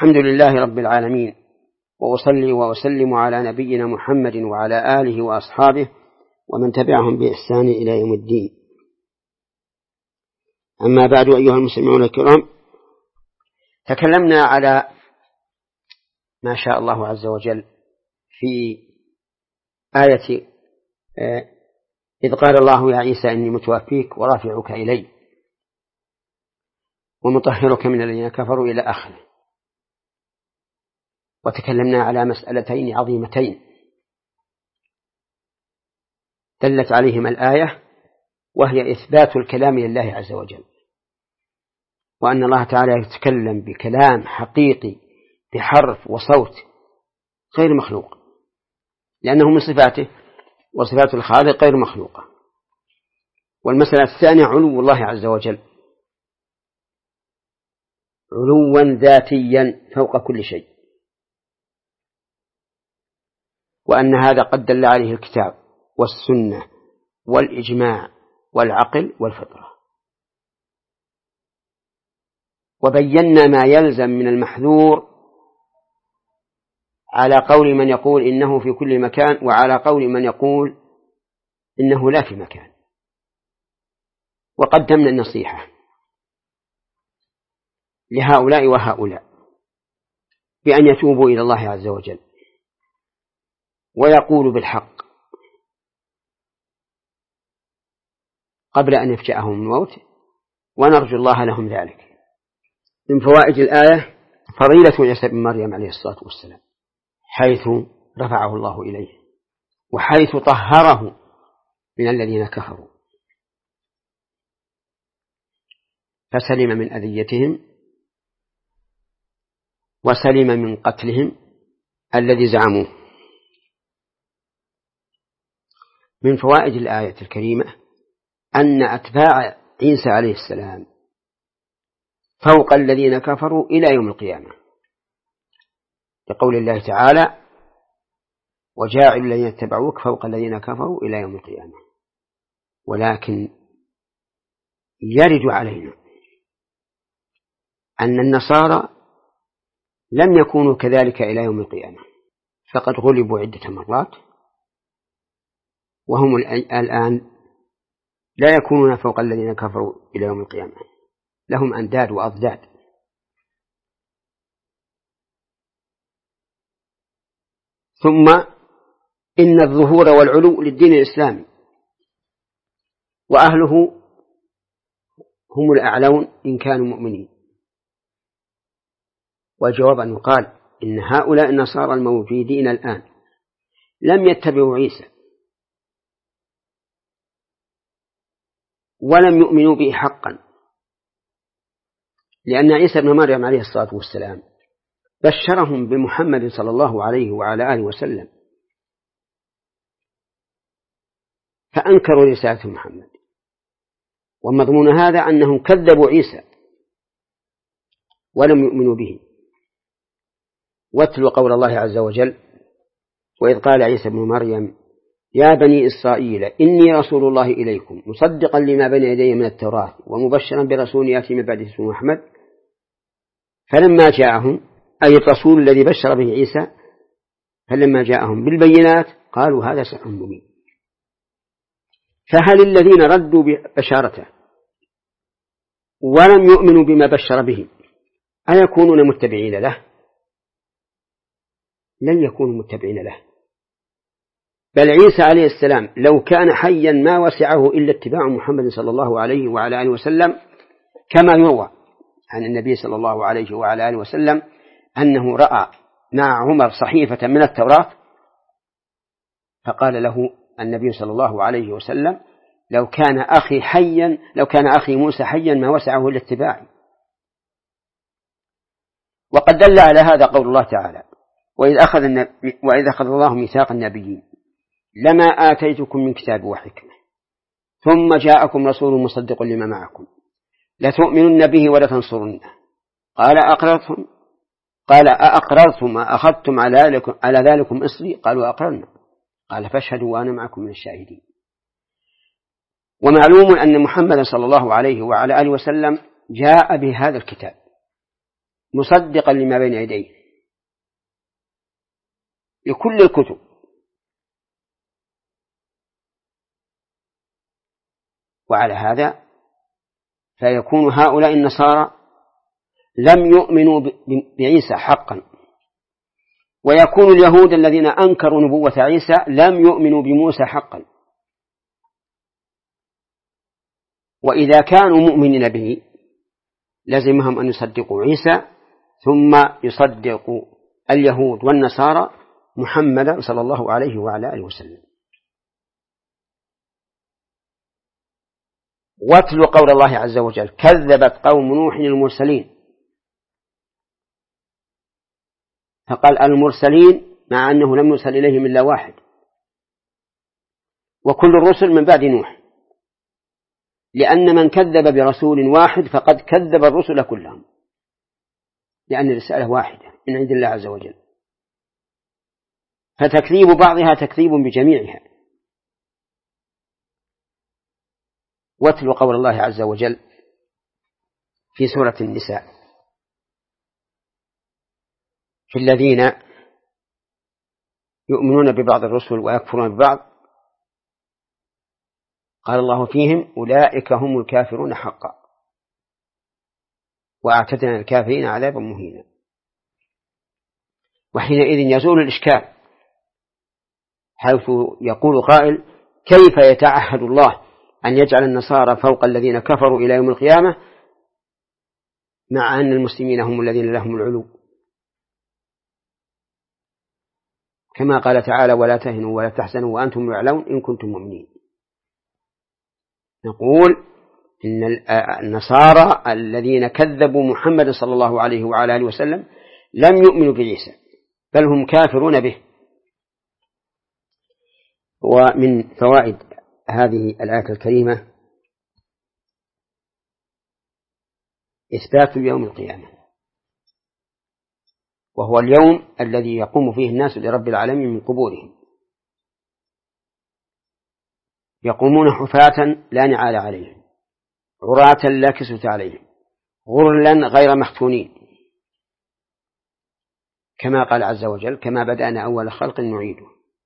الحمد لله رب العالمين، وأصلي وأسلم على نبينا محمد وعلى آله وأصحابه ومن تبعهم بإحسان إلى يوم الدين. أما بعد، أيها المستمعون الكرام، تكلمنا على ما شاء الله عز وجل في آية إذ قال الله يا عيسى إني متوفيك ورافعك إلي ومطهرك من الذين كفروا إلى آخره. وتكلمنا على مسألتين عظيمتين دلت عليهما الآية، وهي إثبات الكلام لله عز وجل، وأن الله تعالى يتكلم بكلام حقيقي بحرف وصوت غير مخلوق، لأنه من صفاته، وصفات الخالق غير مخلوقة. والمسألة الثانية علو الله عز وجل علوا ذاتيا فوق كل شيء، وأن هذا قد دل عليه الكتاب والسنة والإجماع والعقل والفطرة. وبينا ما يلزم من المحذور على قول من يقول إنه في كل مكان، وعلى قول من يقول إنه لا في مكان. وقدمنا النصيحة لهؤلاء وهؤلاء بأن يتوبوا إلى الله عز وجل ويقولوا بالحق قبل أن يفجأهم الموت، ونرجو الله لهم ذلك. من فوائد الآية فضيلة عيسى بن مريم عليه الصلاة والسلام، حيث رفعه الله إليه وحيث طهره من الذين كفروا فسلم من أذيتهم وسلم من قتلهم الذي زعموه. من فوائد الآية الكريمة أن أتباع عيسى عليه السلام فوق الذين كفروا إلى يوم القيامة، لقول الله تعالى وجاعل الذين اتبعوك فوق الذين كفروا إلى يوم القيامة. ولكن يرد علينا أن النصارى لم يكونوا كذلك إلى يوم القيامة، فقد غلبوا عدة مرات، وهم الآن لا يكونون فوق الذين كفروا إلى يوم القيامة، لهم أنداد وأضداد. ثم إن الظهور والعلو للدين الإسلامي، وأهله هم الأعلون إن كانوا مؤمنين. والجواب أن يقال إن هؤلاء النصارى الموجودين الآن لم يتبعوا عيسى ولم يؤمنوا به حقا، لأن عيسى بن مريم عليه الصلاة والسلام بشرهم بمحمد صلى الله عليه وعلى آله وسلم، فأنكروا رسالة محمد، ومضمون هذا أنهم كذبوا عيسى ولم يؤمنوا به. واتلوا قول الله عز وجل وإذ قال عيسى بن مريم يا بني إسرائيل إني رسول الله إليكم مصدقا لما بين يدي من التوراة ومبشرا برسول يأتي من بعد اسمه أحمد. فلما جاءهم، أي الرسول الذي بشر به عيسى، فلما جاءهم بالبينات قالوا هذا سحر مبين. فهل الذين ردوا ببشارته ولم يؤمنوا بما بشر به أيكونون متبعين له؟ لن يكونوا متبعين له، بل عيسى عليه السلام لو كان حيا ما وسعه إلا اتباع محمد صلى الله عليه وعلى آله وسلم، كما يروى عن النبي صلى الله عليه وعلى آله وسلم أنه رأى مع عمر صحيفة من التوراة فقال له النبي صلى الله عليه وسلم لو كان أخي موسى حيا ما وسعه إلا اتباعي. وقد دل على هذا قول الله تعالى وإذ أخذ الله ميثاق النبيين لما آتيتكم من كتاب وحكمة ثم جاءكم رسول مصدق لما معكم لتؤمنن به ولتنصرنه قال أأقررتم أخذتم على ذلكم إصري قالوا أقررنا قال فاشهدوا وأنا معكم من الشاهدين. ومعلوم أن محمد صلى الله عليه وعلى آله وسلم جاء بهذا الكتاب مصدقا لما بين يديه لكل الكتب. وعلى هذا فيكون هؤلاء النصارى لم يؤمنوا بعيسى حقا، ويكون اليهود الذين أنكروا نبوة عيسى لم يؤمنوا بموسى حقا. وإذا كانوا مؤمنين به لزمهم أن يصدقوا عيسى ثم يصدقوا اليهود والنصارى محمدا صلى الله عليه وعلى آله وسلم. واتل قول الله عز وجل كذبت قوم نوح المرسلين، فقال المرسلين مع أنه لم يرسل إليهم إلا واحد، وكل الرسل من بعد نوح، لأن من كذب برسول واحد فقد كذب الرسل كلهم، لأن الرسالة واحدة من عند الله عز وجل، فتكذيب بعضها تكذيب بجميعها. واتل قول الله عز وجل في سورة النساء في الذين يؤمنون ببعض الرسل ويكفرون ببعض، قال الله فيهم أولئك هم الكافرون حقا وأعتدنا الكافرين عذابا مهينا. وحينئذ يزول الإشكال، حيث يقول قائل كيف يتعهد الله أن يجعل النصارى فوق الذين كفروا إلى يوم القيامة مع أن المسلمين هم الذين لهم العلو، كما قال تعالى ولا تهنوا ولا تحزنوا وأنتم الأعلون إن كنتم مؤمنين. نقول إن النصارى الذين كذبوا محمد صلى الله عليه وعلى آله وسلم لم يؤمنوا بعيسى بل هم كافرون به. ومن فوائد هذه الآية الكريمة إثبات يوم القيامة، وهو اليوم الذي يقوم فيه الناس لرب العالمين من قبورهم، يقومون حفاة لا نعال عليهم عراة لا كسوة عليهم غرلا غير مختونين، كما قال عز وجل كما بدأنا أول خلق نعيده.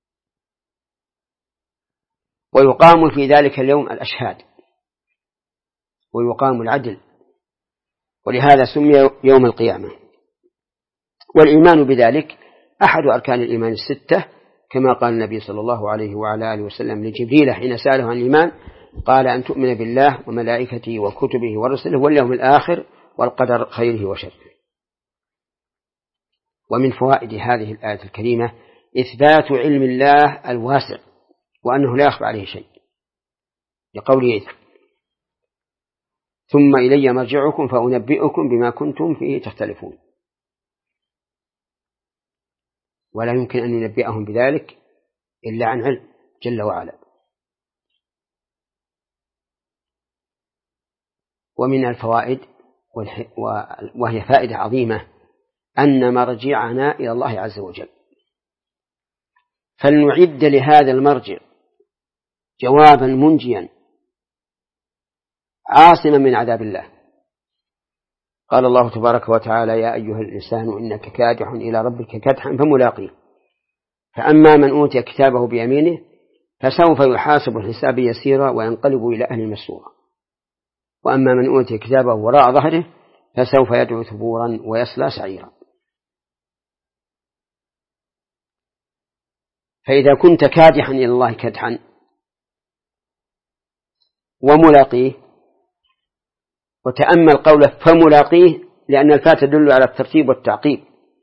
ويقام في ذلك اليوم الأشهاد ويقام العدل، ولهذا سمي يوم القيامة. والإيمان بذلك أحد أركان الإيمان الستة، كما قال النبي صلى الله عليه وعلى آله وسلم لجبريل حين سأله عن الإيمان قال أن تؤمن بالله وملائكته وكتبه ورسله واليوم الآخر والقدر خيره وشره. ومن فوائد هذه الآية الكريمة إثبات علم الله الواسع وأنه لا يخفى عليه شيء، لقوله ثم إلي مرجعكم فأنبئكم بما كنتم فيه تختلفون، ولا يمكن أن ينبئهم بذلك إلا عن علم جل وعلا. ومن الفوائد وهي فائدة عظيمة أن مرجعنا إلى الله عز وجل، فلنعد لهذا المرجع جوابا منجيا عاصما من عذاب الله. قال الله تبارك وتعالى يا أيها الإنسان إنك كادح إلى ربك كدحا فملاقيه، فأما من أوتي كتابه بيمينه فسوف يحاسب الحساب يسيرا وينقلب إلى أهله مسرورا، وأما من أوتي كتابه وراء ظهره فسوف يدعو ثبورا ويصلى سعيرا. فإذا كنت كادحا إلى الله كدحا وملاقيه، وتأمل قوله فملاقيه لأن الفاء تدل على الترتيب والتعقيب،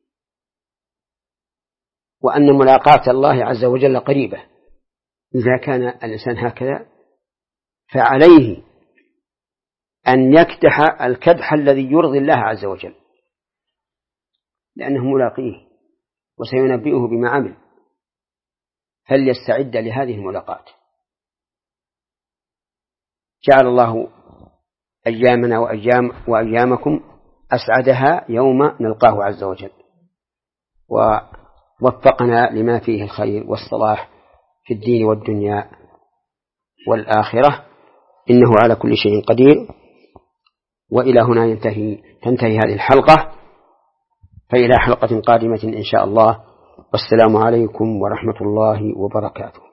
وأن ملاقاة الله عز وجل قريبة. إذا كان الإنسان هكذا فعليه أن يكدح الكدح الذي يرضي الله عز وجل، لأنه ملاقيه وسينبئه بما عمل، فليستعد لهذه الملاقاة. جعل الله أيامنا وأيامكم أسعدها يوم نلقاه عز وجل، ووفقنا لما فيه الخير والصلاح في الدين والدنيا والآخرة، إنه على كل شيء قدير. وإلى هنا تنتهي هذه الحلقة، فإلى حلقة قادمة إن شاء الله، والسلام عليكم ورحمة الله وبركاته.